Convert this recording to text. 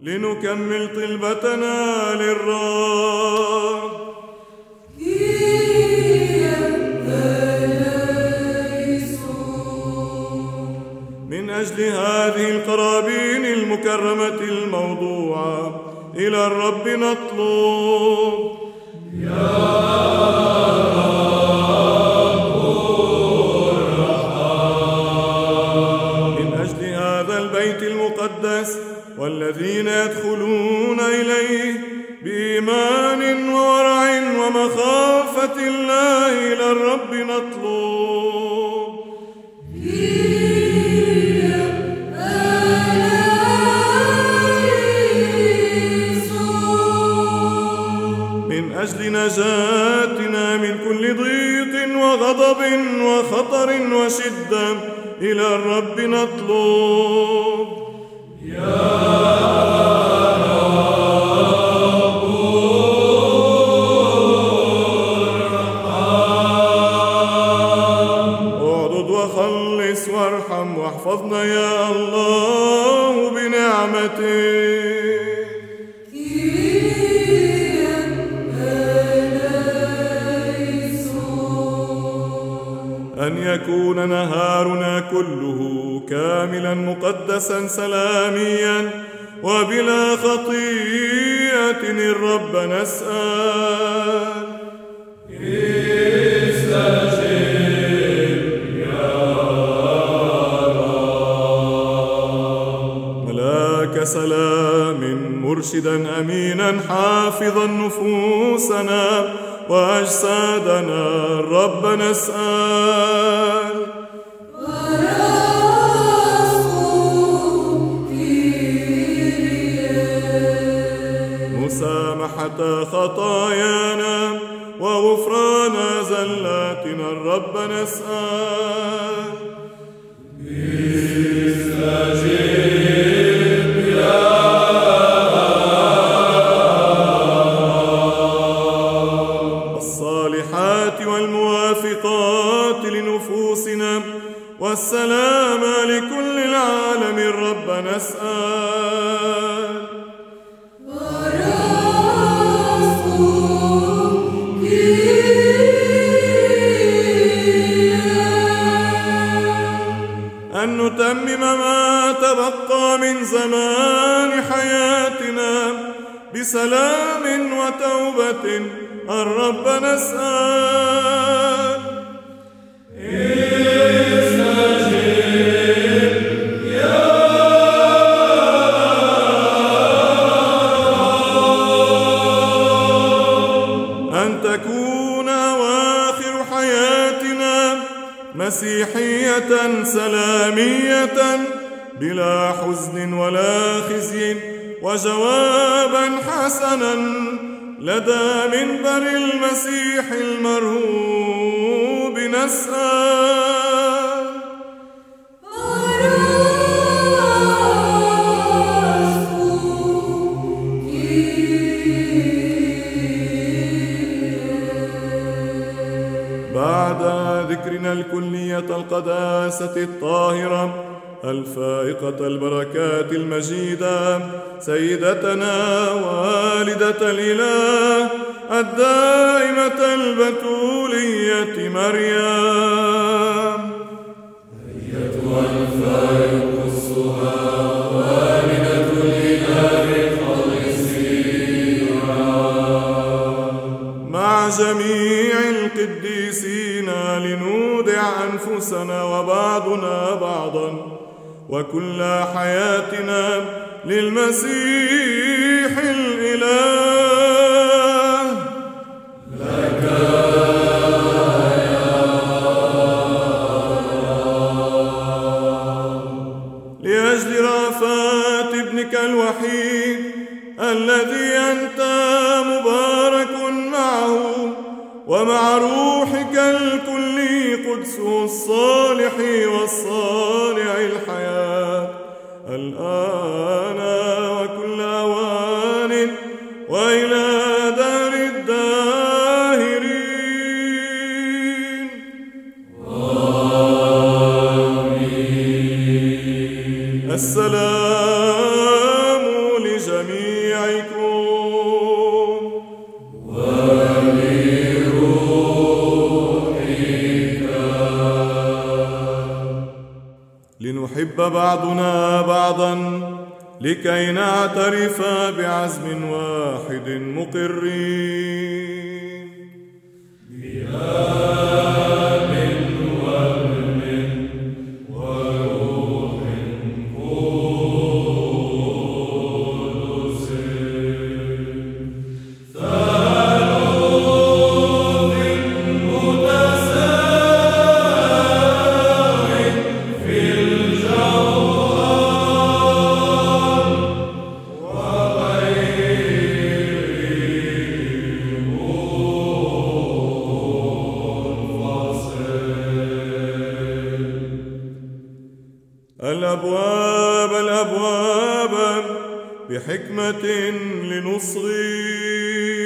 لنكمل طلبتنا للرب. من أجل هذه القرابين المكرمة الموضوعة إلى الرب نطلب. يا رب الرحمن. من أجل هذا البيت المقدس والذين يدخلون إليه بإيمان وورع ومخافة الله إلى الرب نطلب. من أجل نجاتنا من كل ضيق وغضب وخطر وشدة إلى الرب نطلب. يا رب الرحمن. اعضد وخلص وارحم واحفظنا يا الله بنعمتك. أن يكون نهارنا كله كاملا مقدسا سلاميا وبلا خطيئة الرب نسأل. استجب يا رب. ملاك سلام مرشدا أمينا حافظا نفوسنا وأجسادنا الرب نسأل. مسامحة خطايانا وغفران زلاتنا الرب نسأل. استجب يا الصالحات والموافقات لنفوسنا والسلام لكل العالم الرب نسأل. أن نتمم ما تبقى من زمان حياتنا بسلام وتوبة الرب نسأل. استجب يا رب. أن تكون أواخر حياتنا مسيحية سلامية بلا حزن ولا خزي وجوابا حسنا لدى منبر المسيح المرهوب نسأل. بعد ذكرنا الكلية القداسة الطاهرة الفائقة البركات المجيدة سيدتنا والدة الإله الدائمة البتولية مريم، أيتها الفائق الصها والدة الإله خلصيها مع جميع القديسين لنودع أنفسنا وبعضنا بعضا وكل حياتنا للمسيح الإله. لك يا لأجل رأفات ابنك الوحيد الذي أنت مبارك معه ومع روحك الكلي قدسه الصالح والصانع الحياة الآن وكل أوان وإلى دار الداهرين. آمين. السلام لجميعكم. بعضنا بعضا لكي نعترف بعزم واحد مقرين الأبواب بحكمة لنصغي